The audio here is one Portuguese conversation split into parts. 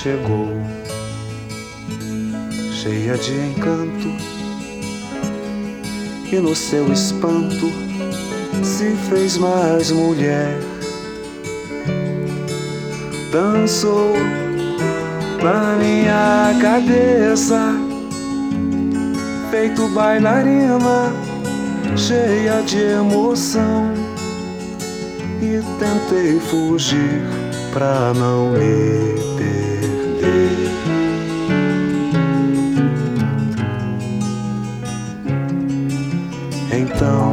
chegou, cheia de encanto, e no seu espanto se fez mais mulher. Dançou na minha cabeça, feito bailarina, cheia de emoção, e tentei fugir pra não me perder. Então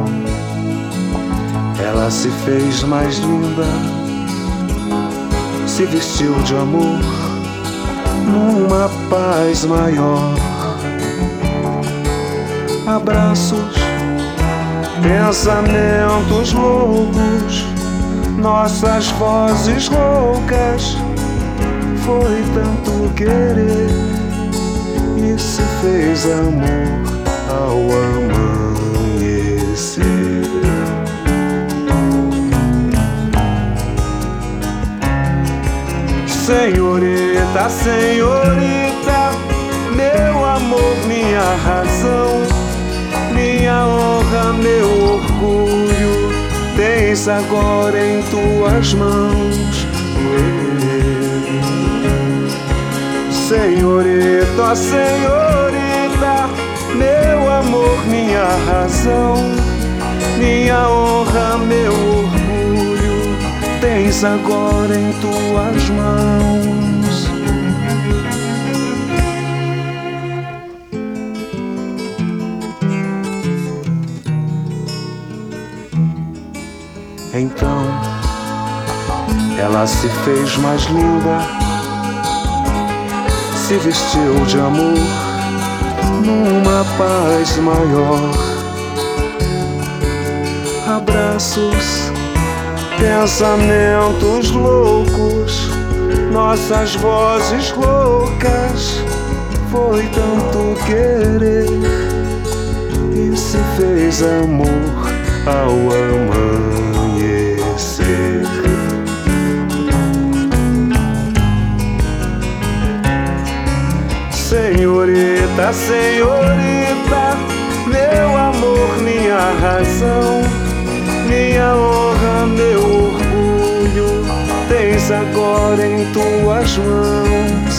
ela se fez mais linda, se vestiu de amor numa paz maior. Abraços, pensamentos loucos, nossas vozes roucas. Foi tanto querer e se fez amor ao amanhecer. Senhorita, senhorita, meu amor, minha razão, minha honra, meu orgulho, tens agora em tuas mãos. Senhorita, senhorita, meu amor, minha razão, minha honra, meu orgulho, tens agora em tuas mãos. Então ela se fez mais linda, se vestiu de amor numa paz maior. Abraços, pensamentos loucos, nossas vozes roucas. Foi tanto querer e se fez amor ao amanhecer. Senhorita, senhorita, meu amor, minha razão, minha honra, meu orgulho, tens agora em tuas mãos.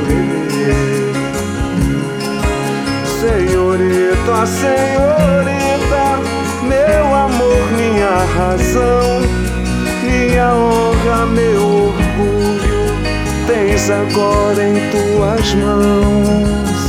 Senhorita, senhorita, meu amor, minha razão, minha honra, meu orgulho, tens agora em tuas mãos.